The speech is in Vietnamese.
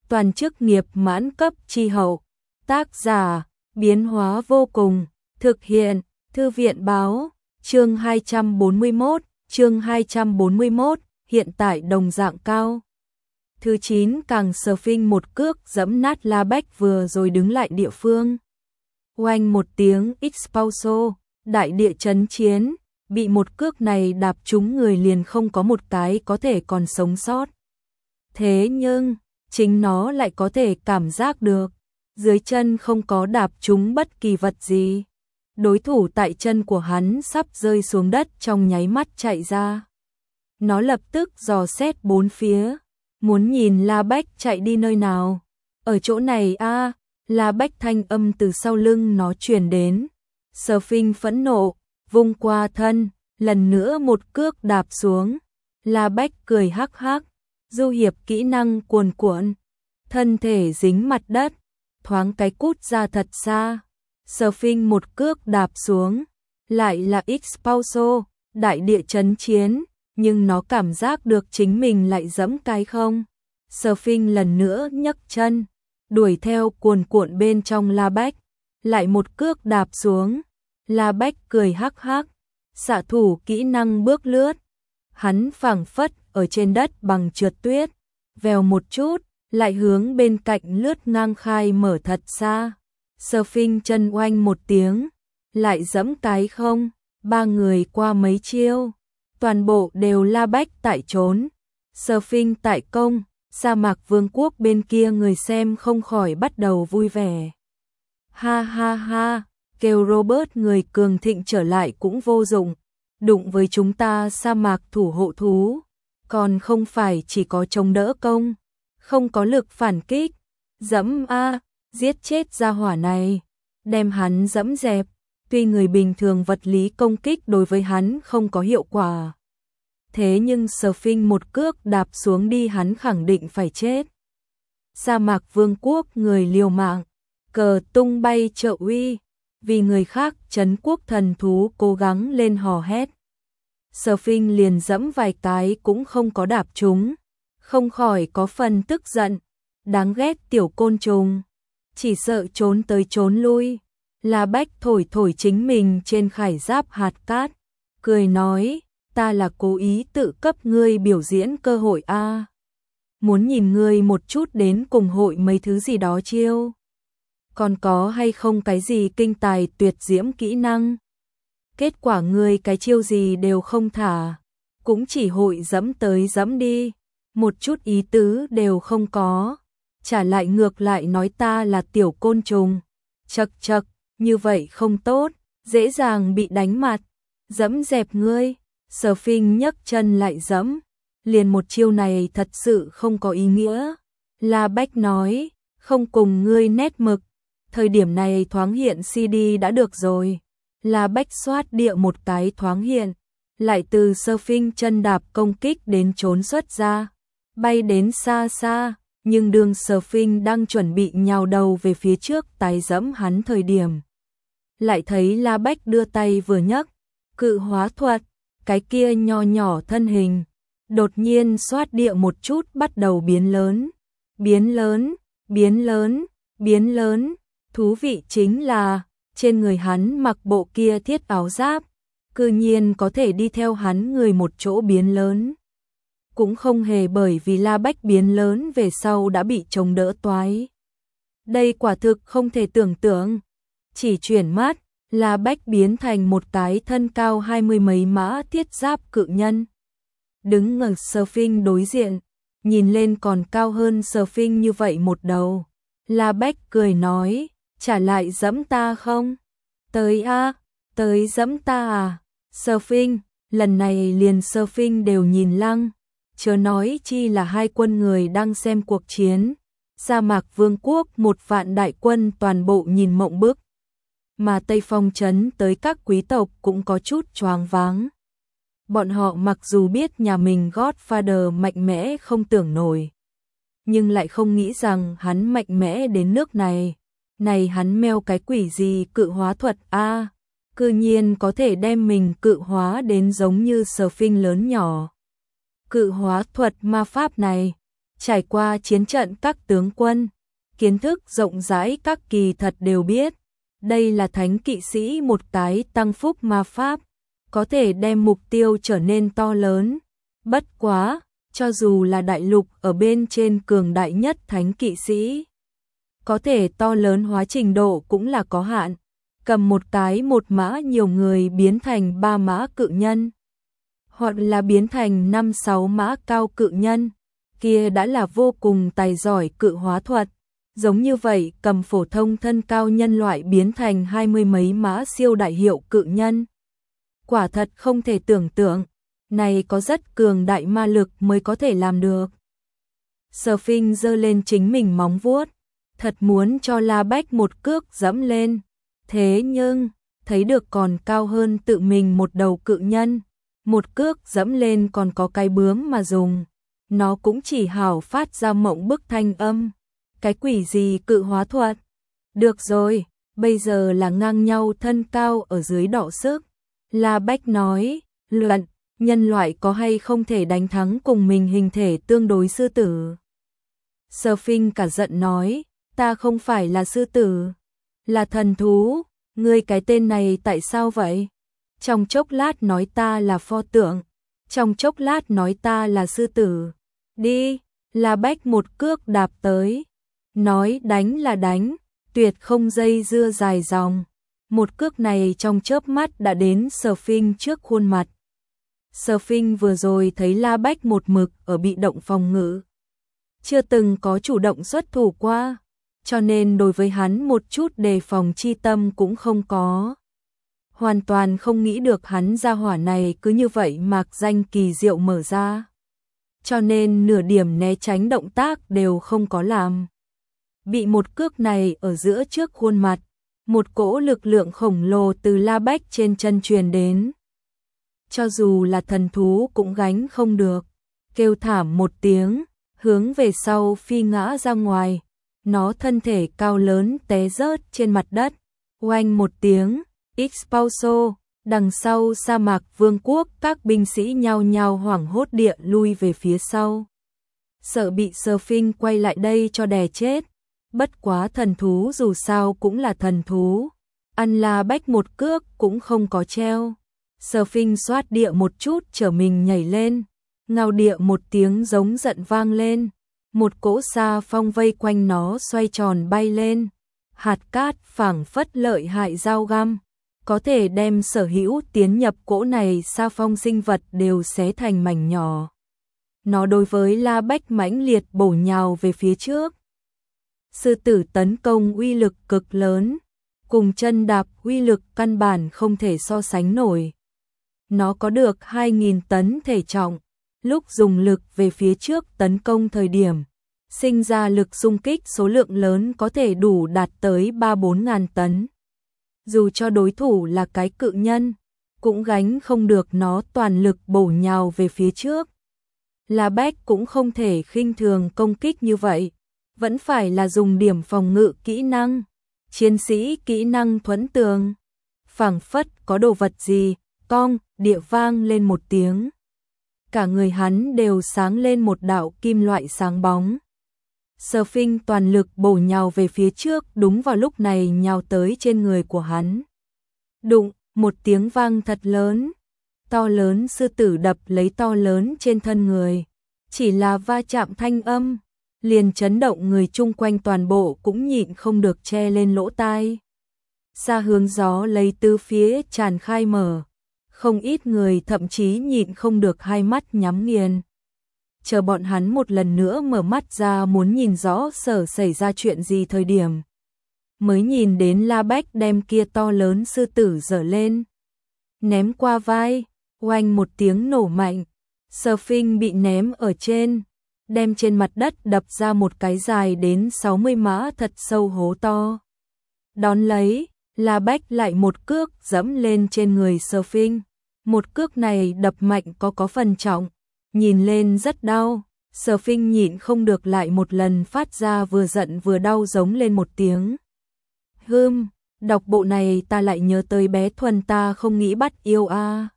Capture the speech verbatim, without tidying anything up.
toàn chức nghiệp mãn cấp chi hậu. Tác giả, biến hóa vô cùng, thực hiện, thư viện báo, chương hai trăm bốn mươi mốt, chương hai trăm bốn mươi mốt, hiện tại đồng dạng cao. Thứ chín càng surfing một cước giẫm nát La Bách vừa rồi đứng lại địa phương. Oanh một tiếng expulso, đại địa chấn chiến, bị một cước này đạp trúng người liền không có một cái có thể còn sống sót. Thế nhưng, chính nó lại có thể cảm giác được, dưới chân không có đạp trúng bất kỳ vật gì. Đối thủ tại chân của hắn sắp rơi xuống đất trong nháy mắt chạy ra. Nó lập tức dò xét bốn phía, muốn nhìn La Bách chạy đi nơi nào. Ở chỗ này a, à, La Bách thanh âm từ sau lưng nó truyền đến. Surfing phẫn nộ, vung qua thân, lần nữa một cước đạp xuống. La Bách cười hắc hắc, du hiệp kỹ năng cuồn cuộn, thân thể dính mặt đất, thoáng cái cút ra thật xa. Surfing một cước đạp xuống, lại là expulso, đại địa chấn chiến, nhưng nó cảm giác được chính mình lại giẫm cái không. Surfing lần nữa nhấc chân, đuổi theo cuồn cuộn bên trong La Bách, lại một cước đạp xuống. La Bách cười hắc hắc, xạ thủ kỹ năng bước lướt. Hắn phảng phất ở trên đất bằng trượt tuyết, vèo một chút, lại hướng bên cạnh lướt ngang khai mở thật xa. Surfing chân oanh một tiếng, lại giẫm cái không, ba người qua mấy chiêu, toàn bộ đều La Bách tại trốn. Surfing tại công, sa mạc vương quốc bên kia người xem không khỏi bắt đầu vui vẻ. Ha ha ha, kêu Robert người cường thịnh trở lại cũng vô dụng, đụng với chúng ta sa mạc thủ hộ thú, còn không phải chỉ có chống đỡ công, không có lực phản kích. Dẫm a, giết chết gia hỏa này, đem hắn dẫm dẹp. Tuy người bình thường vật lý công kích đối với hắn không có hiệu quả, thế nhưng Surfing một cước đạp xuống đi hắn khẳng định phải chết. Sa mạc vương quốc người liều mạng, cờ tung bay trợ uy, vì người khác trấn quốc thần thú cố gắng lên hò hét. Surfing liền dẫm vài cái cũng không có đạp trúng, không khỏi có phần tức giận. Đáng ghét tiểu côn trùng, chỉ sợ trốn tới trốn lui. La Bách thổi thổi chính mình trên khải giáp hạt cát, cười nói, ta là cố ý tự cấp ngươi biểu diễn cơ hội a, à. Muốn nhìn ngươi một chút đến cùng hội mấy thứ gì đó chiêu. Còn có hay không cái gì kinh tài tuyệt diễm kỹ năng? Kết quả ngươi cái chiêu gì đều không thả, cũng chỉ hội dẫm tới dẫm đi, một chút ý tứ đều không có. Trả lại ngược lại nói ta là tiểu côn trùng, chật chật, như vậy không tốt, dễ dàng bị đánh mặt, dẫm dẹp ngươi. Surfing nhấc chân lại dẫm, liền một chiêu này thật sự không có ý nghĩa. La Bách nói, không cùng ngươi nét mực, thời điểm này thoáng hiện xê đê đã được rồi. La Bách xoát địa một cái thoáng hiện, lại từ Surfing chân đạp công kích đến trốn xuất ra, bay đến xa xa. Nhưng đường Surfing đang chuẩn bị nhào đầu về phía trước tái dẫm hắn thời điểm, lại thấy La Bách đưa tay vừa nhấc, cự hóa thuật, cái kia nho nhỏ thân hình, đột nhiên xoát địa một chút bắt đầu biến lớn, biến lớn, biến lớn, biến lớn. Thú vị chính là, trên người hắn mặc bộ kia thiết áo giáp, cư nhiên có thể đi theo hắn người một chỗ biến lớn. Cũng không hề bởi vì La Bách biến lớn về sau đã bị chống đỡ toái. Đây quả thực không thể tưởng tượng. Chỉ chuyển mắt, La Bách biến thành một cái thân cao hai mươi mấy mã thiết giáp cự nhân. Đứng ở Surfing đối diện, nhìn lên còn cao hơn Surfing như vậy một đầu. La Bách cười nói, trả lại dẫm ta không? Tới a, tới dẫm ta à? Surfing, lần này liền Surfing đều nhìn lăng. Chớ nói chi là hai quân người đang xem cuộc chiến. Sa mạc vương quốc một vạn đại quân toàn bộ nhìn mộng bức. Mà Tây Phong trấn tới các quý tộc cũng có chút choáng váng. Bọn họ mặc dù biết nhà mình Godfather mạnh mẽ không tưởng nổi, nhưng lại không nghĩ rằng hắn mạnh mẽ đến nước này. Này hắn meo cái quỷ gì cự hóa thuật a, à, cư nhiên có thể đem mình cự hóa đến giống như Surfing lớn nhỏ. Cự hóa thuật ma pháp này, trải qua chiến trận các tướng quân, kiến thức rộng rãi các kỳ thật đều biết, đây là thánh kỵ sĩ một cái tăng phúc ma pháp, có thể đem mục tiêu trở nên to lớn. Bất quá, cho dù là đại lục ở bên trên cường đại nhất thánh kỵ sĩ, có thể to lớn hóa trình độ cũng là có hạn. Cầm một cái một mã nhiều người biến thành ba mã cự nhân, hoặc là biến thành năm sáu mã cao cự nhân, kia đã là vô cùng tài giỏi cự hóa thuật. Giống như vậy, cầm phổ thông thân cao nhân loại biến thành hai mươi mấy mã siêu đại hiệu cự nhân. Quả thật không thể tưởng tượng, này có rất cường đại ma lực mới có thể làm được. Sở Phinh giơ lên chính mình móng vuốt, thật muốn cho La Bách một cước dẫm lên. Thế nhưng, thấy được còn cao hơn tự mình một đầu cự nhân, một cước dẫm lên còn có cái bướm mà dùng, nó cũng chỉ hảo phát ra mộng bức thanh âm. Cái quỷ gì cự hóa thuật? Được rồi, bây giờ là ngang nhau thân cao ở dưới đọ sức. La Bách nói, luận, nhân loại có hay không thể đánh thắng cùng mình hình thể tương đối sư tử? Sở Phinh cả giận nói, ta không phải là sư tử, là thần thú, ngươi cái tên này tại sao vậy? Trong chốc lát nói ta là pho tượng, trong chốc lát nói ta là sư tử. Đi, La Bách một cước đạp tới, nói đánh là đánh, tuyệt không dây dưa dài dòng. Một cước này trong chớp mắt đã đến Sở Phinh trước khuôn mặt. Sở Phinh vừa rồi thấy La Bách một mực ở bị động phòng ngự, chưa từng có chủ động xuất thủ qua, cho nên đối với hắn một chút đề phòng chi tâm cũng không có. Hoàn toàn không nghĩ được hắn gia hỏa này cứ như vậy mạc danh kỳ diệu mở ra. Cho nên nửa điểm né tránh động tác đều không có làm. Bị một cước này ở giữa trước khuôn mặt, một cỗ lực lượng khổng lồ từ La Bách trên chân truyền đến. Cho dù là thần thú cũng gánh không được, kêu thảm một tiếng, hướng về sau phi ngã ra ngoài. Nó thân thể cao lớn té rớt trên mặt đất, oanh một tiếng, expulso, đằng sau sa mạc vương quốc các binh sĩ nhao nhao hoảng hốt địa lui về phía sau. Sợ bị Sở Phinh quay lại đây cho đè chết, bất quá thần thú dù sao cũng là thần thú, ăn La Bách một cước cũng không có treo. Sở Phinh xoát địa một chút trở mình nhảy lên, ngao địa một tiếng giống giận vang lên. Một cỗ sa phong vây quanh nó xoay tròn bay lên, hạt cát phảng phất lợi hại dao găm, có thể đem sở hữu tiến nhập cỗ này sa phong sinh vật đều xé thành mảnh nhỏ. Nó đối với La Bách mãnh liệt bổ nhào về phía trước. Sư tử tấn công uy lực cực lớn, cùng chân đạp uy lực căn bản không thể so sánh nổi. Nó có được hai nghìn tấn thể trọng, lúc dùng lực về phía trước tấn công thời điểm, sinh ra lực xung kích số lượng lớn có thể đủ đạt tới ba bốn ngàn tấn. Dù cho đối thủ là cái cự nhân, cũng gánh không được nó toàn lực bổ nhào về phía trước. La Bách cũng không thể khinh thường công kích như vậy, vẫn phải là dùng điểm phòng ngự kỹ năng, chiến sĩ kỹ năng thuẫn tường. Phảng phất có đồ vật gì, cong, địa vang lên một tiếng. Cả người hắn đều sáng lên một đạo kim loại sáng bóng. Sở Phinh toàn lực bổ nhào về phía trước, đúng vào lúc này nhào tới trên người của hắn. Đụng, một tiếng vang thật lớn. To lớn sư tử đập lấy to lớn trên thân người. Chỉ là va chạm thanh âm, liền chấn động người chung quanh toàn bộ cũng nhịn không được che lên lỗ tai. Xa hướng gió lấy tứ phía tràn khai mở. Không ít người thậm chí nhịn không được hai mắt nhắm nghiền. Chờ bọn hắn một lần nữa mở mắt ra muốn nhìn rõ sở xảy ra chuyện gì thời điểm. Mới nhìn đến La Bách đem kia to lớn sư tử giở lên. Ném qua vai, oanh một tiếng nổ mạnh. Sở Phinh bị ném ở trên, đem trên mặt đất đập ra một cái dài đến sáu mươi mã thật sâu hố to. Đón lấy, La Bách lại một cước dẫm lên trên người Sở Phinh. Một cước này đập mạnh có có phần trọng, nhìn lên rất đau. Sở Phinh nhịn không được lại một lần phát ra vừa giận vừa đau giống lên một tiếng. Hừm, đọc bộ này ta lại nhớ tới bé Thuần ta không nghĩ bắt yêu a. À.